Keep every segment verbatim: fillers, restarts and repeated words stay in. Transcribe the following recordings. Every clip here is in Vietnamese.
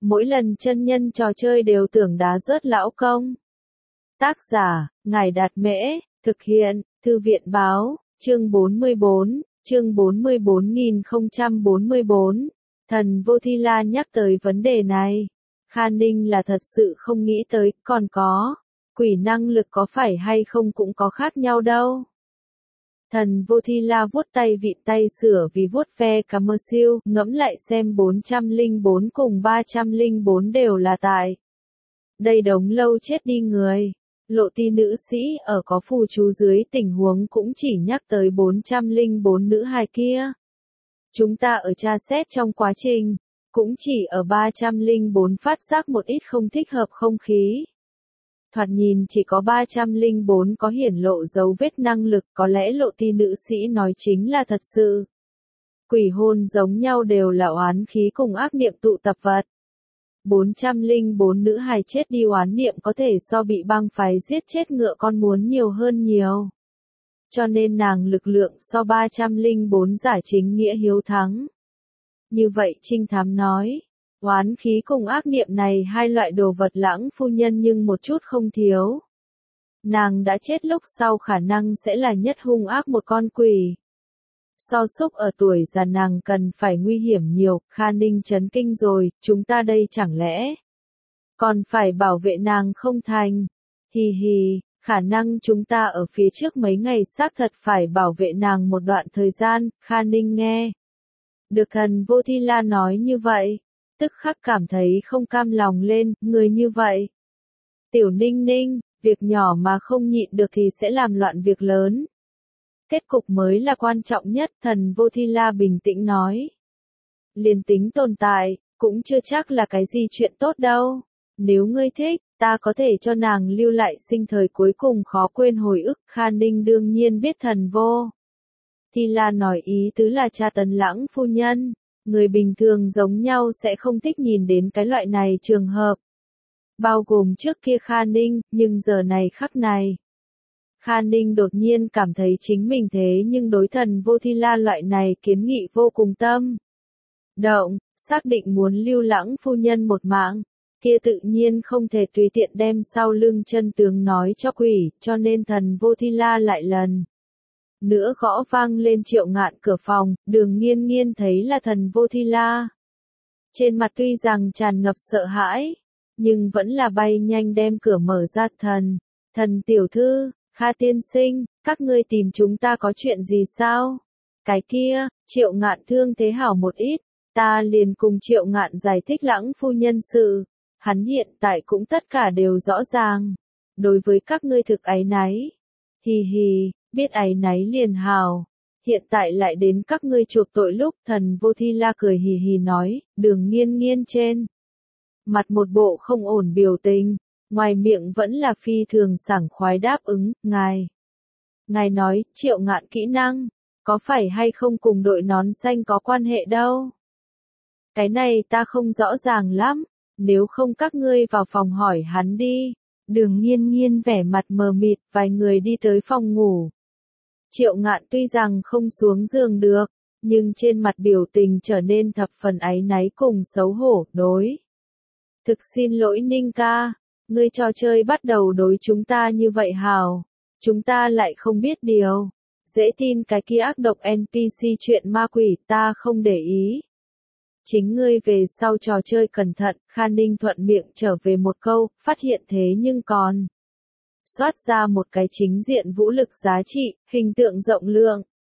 Mỗi lần chân nhân trò chơi đều tưởng đá rớt lão công. Tác giả, Ngài Đạt Mễ, thực hiện, Thư viện Báo, chương bốn mươi bốn, chương bốn mươi bốn nghìn không trăm bốn mươi bốn. Thần Vô Thi La nhắc tới vấn đề này. Kha Ninh là thật sự không nghĩ tới, còn có. Quỷ năng lực có phải hay không cũng có khác nhau đâu. Thần Vô Thi La vuốt tay vịn tay sửa vì vuốt ve cả mơ siêu, ngẫm lại xem bốn trăm lẻ bốn cùng ba trăm lẻ bốn đều là tại. Đây đống lâu chết đi người. Lộ ti nữ sĩ ở có phù chú dưới tình huống cũng chỉ nhắc tới bốn trăm lẻ bốn nữ hài kia. Chúng ta ở tra xét trong quá trình, cũng chỉ ở ba trăm lẻ bốn phát giác một ít không thích hợp không khí. Thoạt nhìn chỉ có ba trăm lẻ bốn có hiển lộ dấu vết năng lực, có lẽ lộ ti nữ sĩ nói chính là thật sự. Quỷ hồn giống nhau đều là oán khí cùng ác niệm tụ tập vật. bốn trăm lẻ bốn nữ hài chết đi oán niệm có thể so bị băng phái giết chết ngựa con muốn nhiều hơn nhiều. Cho nên nàng lực lượng so ba trăm lẻ bốn giả chính nghĩa hiếu thắng. Như vậy trinh thám nói. Oán khí cùng ác niệm này hai loại đồ vật lãng phu nhân nhưng một chút không thiếu. Nàng đã chết lúc sau khả năng sẽ là nhất hung ác một con quỷ. So súc ở tuổi già nàng cần phải nguy hiểm nhiều, Kha Ninh chấn kinh rồi, chúng ta đây chẳng lẽ còn phải bảo vệ nàng không thành. Hì hì, khả năng chúng ta ở phía trước mấy ngày xác thật phải bảo vệ nàng một đoạn thời gian, Kha Ninh nghe. Được Thần Vô Thi La nói như vậy. Tức khắc cảm thấy không cam lòng lên, người như vậy. Tiểu Ninh Ninh, việc nhỏ mà không nhịn được thì sẽ làm loạn việc lớn. Kết cục mới là quan trọng nhất, Thần Vô Thi La bình tĩnh nói. Liền tính tồn tại, cũng chưa chắc là cái gì chuyện tốt đâu. Nếu ngươi thích, ta có thể cho nàng lưu lại sinh thời cuối cùng khó quên hồi ức. Kha Ninh đương nhiên biết Thần Vô Thi La nói ý tứ là tra tấn lãng phu nhân. Người bình thường giống nhau sẽ không thích nhìn đến cái loại này trường hợp. Bao gồm trước kia Kha Ninh, nhưng giờ này khắc này. Kha Ninh đột nhiên cảm thấy chính mình thế nhưng đối Thần Vô Thi La loại này kiến nghị vô cùng tâm động, xác định muốn lưu lãng phu nhân một mạng, kia tự nhiên không thể tùy tiện đem sau lưng chân tướng nói cho quỷ, cho nên Thần Vô Thi La lại lần nữa gõ vang lên Triệu Ngạn cửa phòng, Đường Nghiên Nghiên thấy là Thần Vô Thi La. Trên mặt tuy rằng tràn ngập sợ hãi, nhưng vẫn là bay nhanh đem cửa mở ra. Thần, thần tiểu thư, Kha tiên sinh, các ngươi tìm chúng ta có chuyện gì sao? Cái kia, Triệu Ngạn thương thế hảo một ít, ta liền cùng Triệu Ngạn giải thích lãng phu nhân sự, hắn hiện tại cũng tất cả đều rõ ràng. Đối với các ngươi thực áy náy. Hì hì. Biết áy náy liền hào. Hiện tại lại đến các ngươi chuộc tội lúc. Thần Vô Thi La cười hì hì nói, Đường Nghiên Nghiên trên mặt một bộ không ổn biểu tình, ngoài miệng vẫn là phi thường sảng khoái đáp ứng. Ngài Ngài nói, Triệu Ngạn kỹ năng, có phải hay không cùng đội nón xanh có quan hệ đâu? Cái này ta không rõ ràng lắm, nếu không các ngươi vào phòng hỏi hắn đi. Đường Nghiên Nghiên vẻ mặt mờ mịt, vài người đi tới phòng ngủ. Triệu Ngạn tuy rằng không xuống giường được, nhưng trên mặt biểu tình trở nên thập phần áy náy cùng xấu hổ, đối. Thực xin lỗi Ninh ca, ngươi trò chơi bắt đầu đối chúng ta như vậy hào. Chúng ta lại không biết điều. Dễ tin cái kia ác độc en pê xê chuyện ma quỷ, ta không để ý. Chính ngươi về sau trò chơi cẩn thận. Kha Ninh thuận miệng trở về một câu, phát hiện thế nhưng còn soát ra một cái chính diện vũ lực giá trị, hình tượng rộng lượng.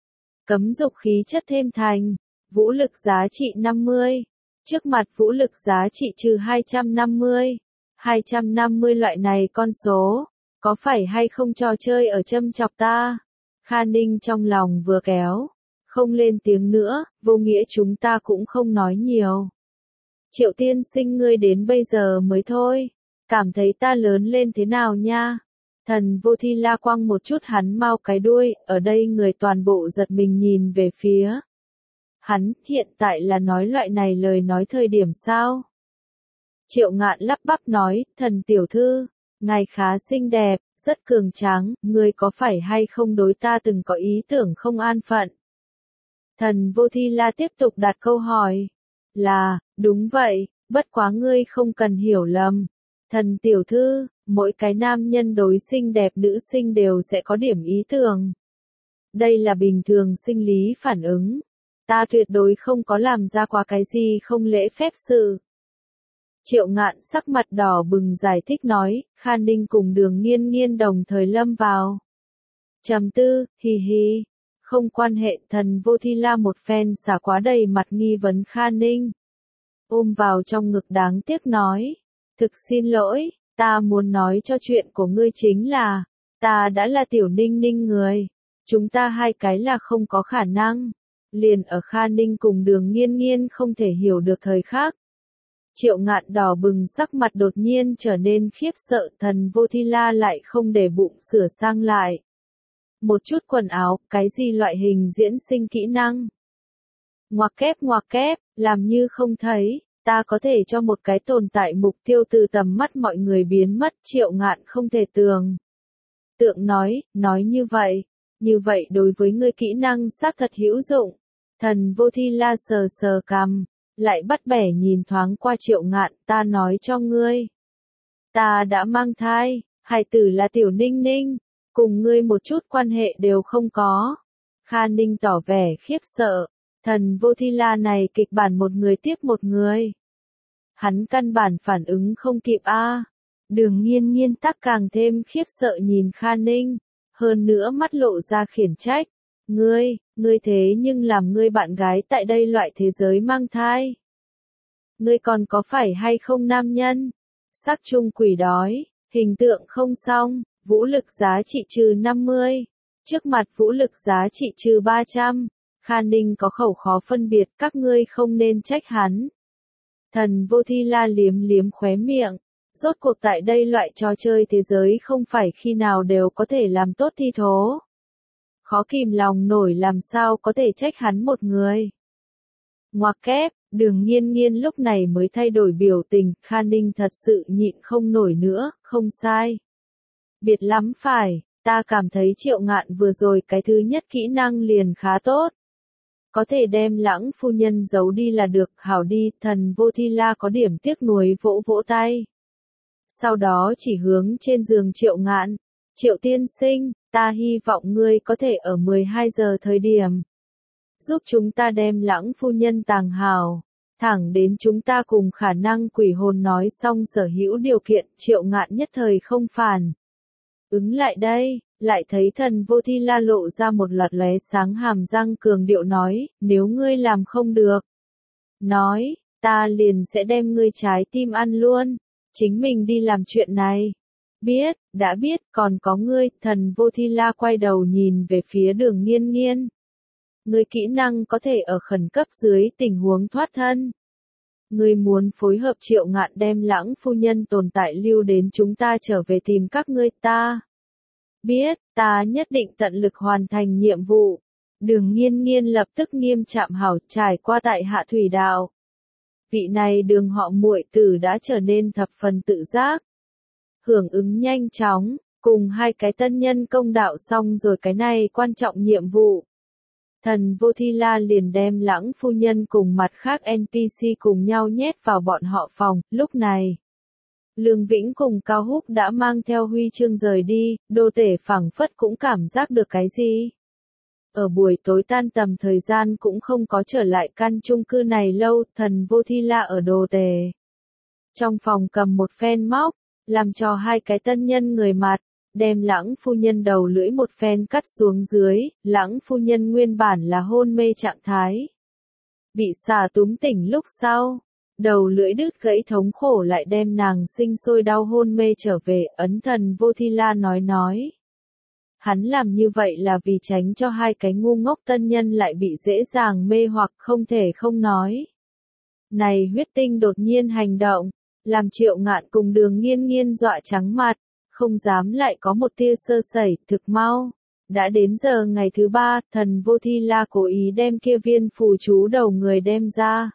Cấm dục khí chất thêm thành, vũ lực giá trị năm mươi. Trước mặt vũ lực giá trị trừ hai trăm năm mươi. hai trăm năm mươi loại này con số, có phải hay không trò chơi ở châm chọc ta? Kha Ninh trong lòng vừa kéo, không lên tiếng nữa, vô nghĩa chúng ta cũng không nói nhiều. Triệu tiên sinh ngươi đến bây giờ mới thôi, cảm thấy ta lớn lên thế nào nha? Thần Vô Thi La quăng một chút hắn mau cái đuôi, ở đây người toàn bộ giật mình nhìn về phía. Hắn, hiện tại là nói loại này lời nói thời điểm sao? Triệu Ngạn lắp bắp nói, thần tiểu thư, ngài khá xinh đẹp, rất cường tráng, ngươi có phải hay không đối ta từng có ý tưởng không an phận? Thần Vô Thi La tiếp tục đặt câu hỏi. Là, đúng vậy, Bất quá ngươi không cần hiểu lầm. Thần tiểu thư, mỗi cái nam nhân đối xinh đẹp nữ sinh đều sẽ có điểm ý tưởng. Đây là bình thường sinh lý phản ứng. Ta tuyệt đối không có làm ra qua cái gì không lễ phép sự. Triệu Ngạn sắc mặt đỏ bừng giải thích nói, Kha Ninh cùng Đường Nghiên Nghiên đồng thời lâm vào. Trầm tư, hì hì, không quan hệ. Thần Vô Thi La một phen xả quá đầy mặt nghi vấn Kha Ninh. Ôm vào trong ngực đáng tiếc nói, thực xin lỗi, ta muốn nói cho chuyện của ngươi chính là, ta đã là Tiểu Ninh Ninh người, chúng ta hai cái là không có khả năng. Liền ở Kha Ninh cùng Đường Nghiên Nghiên không thể hiểu được thời khắc. Triệu Ngạn đỏ bừng sắc mặt đột nhiên trở nên khiếp sợ. Thần Vô Thi La lại không để bụng sửa sang lại. Một chút quần áo, cái gì loại hình diễn sinh kỹ năng. Ngoặc kép ngoặc kép, làm như không thấy, ta có thể cho một cái tồn tại mục tiêu từ tầm mắt mọi người biến mất. Triệu Ngạn không thể tường. Tượng nói, nói như vậy, như vậy đối với ngươi kỹ năng xác thật hữu dụng. Thần Vô Thi La sờ sờ cằm, lại bắt bẻ nhìn thoáng qua Triệu Ngạn, ta nói cho ngươi. Ta đã mang thai, hài tử là Tiểu Ninh Ninh, cùng ngươi một chút quan hệ đều không có. Kha Ninh tỏ vẻ khiếp sợ, thần Vô Thi La này kịch bản một người tiếp một người. Hắn căn bản phản ứng không kịp a. À. Đường Nghiên Nghiên tắc càng thêm khiếp sợ nhìn Kha Ninh, hơn nữa mắt lộ ra khiển trách. Ngươi, ngươi thế nhưng làm ngươi bạn gái tại đây loại thế giới mang thai. Ngươi còn có phải hay không nam nhân? Sắc chung quỷ đói, hình tượng không xong, vũ lực giá trị trừ năm mươi. Trước mặt vũ lực giá trị trừ ba trăm. Kha Ninh có khẩu khó phân biệt, các ngươi không nên trách hắn. Thần Vô Thi La liếm liếm khóe miệng. Rốt cuộc tại đây loại trò chơi thế giới không phải khi nào đều có thể làm tốt thi thố. Khó kìm lòng nổi làm sao có thể trách hắn một người. Ngoặc kép, Đường Nghiên Nghiên lúc này mới thay đổi biểu tình, Kha Ninh thật sự nhịn không nổi nữa, không sai. Biệt lắm phải, ta cảm thấy Triệu Ngạn vừa rồi cái thứ nhất kỹ năng liền khá tốt. Có thể đem Lãng phu nhân giấu đi là được, hảo đi. Thần Vô Thi La có điểm tiếc nuối vỗ vỗ tay. Sau đó chỉ hướng trên giường Triệu Ngạn, Triệu tiên sinh, ta hy vọng ngươi có thể ở mười hai giờ thời điểm. Giúp chúng ta đem Lãng phu nhân tàng hào, thẳng đến chúng ta cùng khả năng quỷ hồn nói xong sở hữu điều kiện. Triệu Ngạn nhất thời không phản. Ứng lại đây, lại thấy thần Vô Thi La lộ ra một loạt lóe sáng hàm răng cường điệu nói, nếu ngươi làm không được. Nói, ta liền sẽ đem ngươi trái tim ăn luôn, chính mình đi làm chuyện này. Biết, đã biết, còn có ngươi. Thần Vô Thi La quay đầu nhìn về phía Đường Nghiên Nghiên. Ngươi kỹ năng có thể ở khẩn cấp dưới tình huống thoát thân. Ngươi muốn phối hợp Triệu Ngạn đem Lãng phu nhân tồn tại lưu đến chúng ta trở về tìm các ngươi. Ta biết, ta nhất định tận lực hoàn thành nhiệm vụ. Đường Nghiên Nghiên lập tức nghiêm trạm hảo trải qua tại Hạ Thủy Đạo. Vị này Đường họ muội tử đã trở nên thập phần tự giác. Hưởng ứng nhanh chóng, cùng hai cái tân nhân công đạo xong rồi cái này quan trọng nhiệm vụ. Thần Vô Thi La liền đem Lãng phu nhân cùng mặt khác en pê xê cùng nhau nhét vào bọn họ phòng. Lúc này, Lương Vĩnh cùng Cao Húc đã mang theo huy chương rời đi, Đô Tể phảng phất cũng cảm giác được cái gì. Ở buổi tối tan tầm thời gian cũng không có trở lại căn chung cư này lâu. Thần Vô Thi La ở Đô Tể trong phòng cầm một phen móc, làm cho hai cái tân nhân người mặt, đem Lãng phu nhân đầu lưỡi một phen cắt xuống dưới. Lãng phu nhân nguyên bản là hôn mê trạng thái, bị xà túm tỉnh lúc sau, đầu lưỡi đứt gãy thống khổ lại đem nàng sinh sôi đau hôn mê trở về. Ấn thần Vô Thi La nói nói. Hắn làm như vậy là vì tránh cho hai cái ngu ngốc tân nhân lại bị dễ dàng mê hoặc, không thể không nói. Này huyết tinh đột nhiên hành động, làm Triệu Ngạn cùng Đường Nghiên Nghiên dọa trắng mặt, không dám lại có một tia sơ sẩy. Thực mau, đã đến giờ ngày thứ ba, thần Vô Thi La cố ý đem kia viên phù chú đầu người đem ra.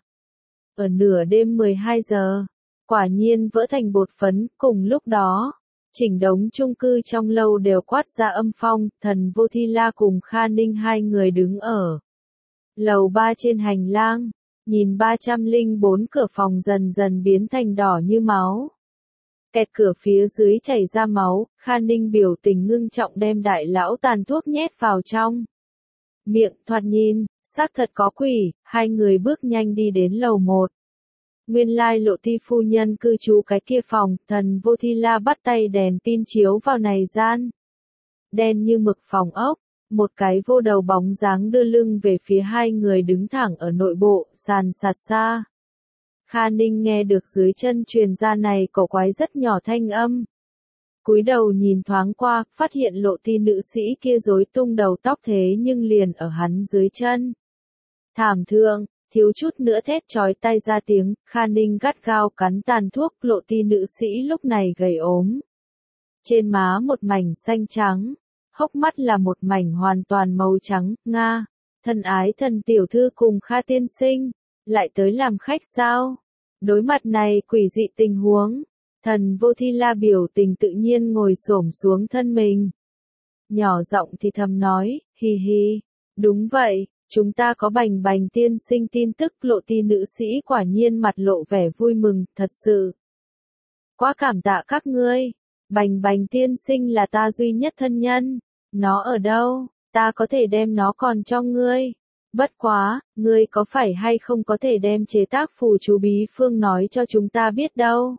Ở nửa đêm mười hai giờ, quả nhiên vỡ thành bột phấn. Cùng lúc đó, chỉnh đống chung cư trong lâu đều quát ra âm phong. Thần Vô Thi La cùng Kha Ninh hai người đứng ở lầu ba trên hành lang, nhìn ba trăm lẻ bốn cửa phòng dần dần biến thành đỏ như máu. Kẹt cửa phía dưới chảy ra máu, Kha Ninh biểu tình ngưng trọng đem đại lão tàn thuốc nhét vào trong miệng, thoạt nhìn, xác thật có quỷ, hai người bước nhanh đi đến lầu một. Nguyên lai Lộ Ti phu nhân cư trú cái kia phòng, Thần Vô Thi La bắt tay đèn pin chiếu vào này gian. Đen như mực phòng ốc, một cái vô đầu bóng dáng đưa lưng về phía hai người đứng thẳng ở nội bộ, sàn sạt xa. Kha Ninh nghe được dưới chân truyền ra này cổ quái rất nhỏ thanh âm. Cúi đầu nhìn thoáng qua, phát hiện Lộ Ti nữ sĩ kia rối tung đầu tóc thế nhưng liền ở hắn dưới chân. Thảm thương, thiếu chút nữa thét chói tai ra tiếng, Kha Ninh gắt gao cắn tàn thuốc, Lộ Ti nữ sĩ lúc này gầy ốm. Trên má một mảnh xanh trắng, hốc mắt là một mảnh hoàn toàn màu trắng, Nga, thân ái thần tiểu thư cùng Kha tiên sinh, lại tới làm khách sao? Đối mặt này quỷ dị tình huống, Thần Vô Thi La biểu tình tự nhiên ngồi xổm xuống thân mình. Nhỏ giọng thì thầm nói, hi hi, đúng vậy, chúng ta có Bành Bành tiên sinh tin tức. Lộ Ti nữ sĩ quả nhiên mặt lộ vẻ vui mừng, thật sự. Quá cảm tạ các ngươi, Bành Bành tiên sinh là ta duy nhất thân nhân, nó ở đâu, ta có thể đem nó còn cho ngươi. Bất quá, ngươi có phải hay không có thể đem chế tác phù chú bí phương nói cho chúng ta biết đâu.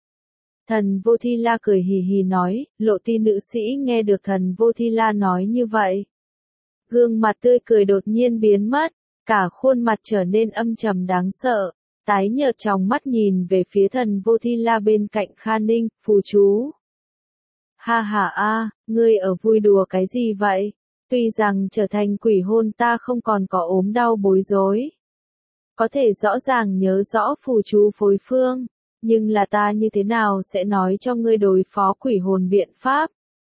Thần Vô Thi La cười hì hì nói, Lộ Ti nữ sĩ nghe được Thần Vô Thi La nói như vậy. Gương mặt tươi cười đột nhiên biến mất, cả khuôn mặt trở nên âm trầm đáng sợ, tái nhợt trong mắt nhìn về phía Thần Vô Thi La bên cạnh Kha Ninh, phù chú. Ha ha a, ngươi ở vui đùa cái gì vậy? Tuy rằng trở thành quỷ hôn ta không còn có ốm đau bối rối. Có thể rõ ràng nhớ rõ phù chú phối phương, nhưng là ta như thế nào sẽ nói cho ngươi đối phó quỷ hồn biện pháp?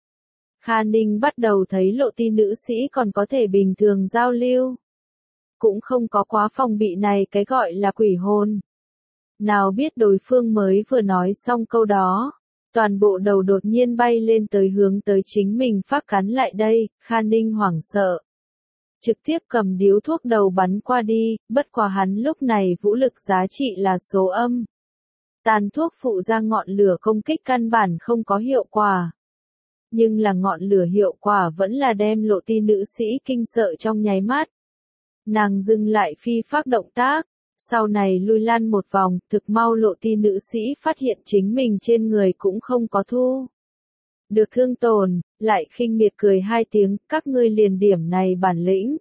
Kha Ninh bắt đầu thấy Lộ Ti nữ sĩ còn có thể bình thường giao lưu. Cũng không có quá phòng bị này cái gọi là quỷ hồn. Nào biết đối phương mới vừa nói xong câu đó. Toàn bộ đầu đột nhiên bay lên tới hướng tới chính mình phát cắn lại đây, Kha Ninh hoảng sợ. Trực tiếp cầm điếu thuốc đầu bắn qua đi, bất quá hắn lúc này vũ lực giá trị là số âm. Tàn thuốc phụ ra ngọn lửa công kích căn bản không có hiệu quả. Nhưng là ngọn lửa hiệu quả vẫn là đem Lộ Ti nữ sĩ kinh sợ trong nháy mắt. Nàng dừng lại phi pháp động tác. Sau này lui lăn một vòng, thực mau Lộ Ti nữ sĩ phát hiện chính mình trên người cũng không có thu. Được thương tổn, lại khinh miệt cười hai tiếng, các ngươi liền điểm này bản lĩnh.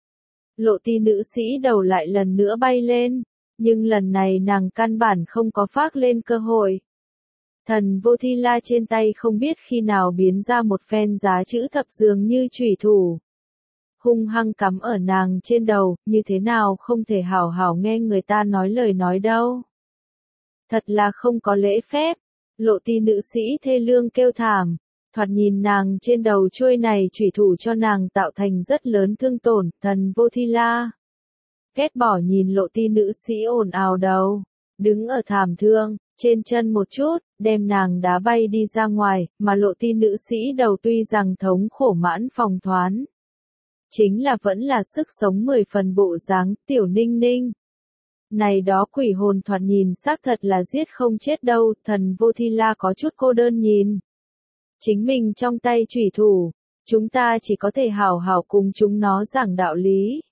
Lộ Ti nữ sĩ đầu lại lần nữa bay lên, nhưng lần này nàng căn bản không có phác lên cơ hội. Thần Vô Thi La trên tay không biết khi nào biến ra một phen giá chữ thập dường như chủy thủ. Hung hăng cắm ở nàng trên đầu, như thế nào không thể hảo hảo nghe người ta nói lời nói đâu. Thật là không có lễ phép, Lộ Ti nữ sĩ thê lương kêu thảm, thoạt nhìn nàng trên đầu chuôi này chủy thủ cho nàng tạo thành rất lớn thương tổn, Thần Vô Thi La. Ghét bỏ nhìn Lộ Ti nữ sĩ ồn ào đầu, đứng ở thảm thương, trên chân một chút, đem nàng đá bay đi ra ngoài, mà Lộ Ti nữ sĩ đầu tuy rằng thống khổ mãn phòng thoán. Chính là vẫn là sức sống mười phần bộ dáng, tiểu ninh ninh. Này đó quỷ hồn thoạt nhìn xác thật là giết không chết đâu, Thần Vô Thi La có chút cô đơn nhìn. Chính mình trong tay chủy thủ, chúng ta chỉ có thể hảo hảo cùng chúng nó giảng đạo lý.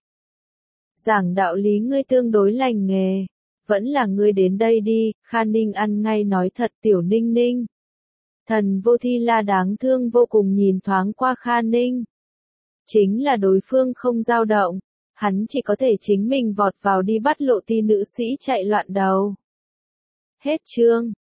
Giảng đạo lý ngươi tương đối lành nghề, vẫn là ngươi đến đây đi, Kha Ninh ăn ngay nói thật tiểu ninh ninh. Thần Vô Thi La đáng thương vô cùng nhìn thoáng qua Kha Ninh. Chính là đối phương không dao động, hắn chỉ có thể chính mình vọt vào đi bắt Lộ Ti nữ sĩ chạy loạn đầu. Hết chương.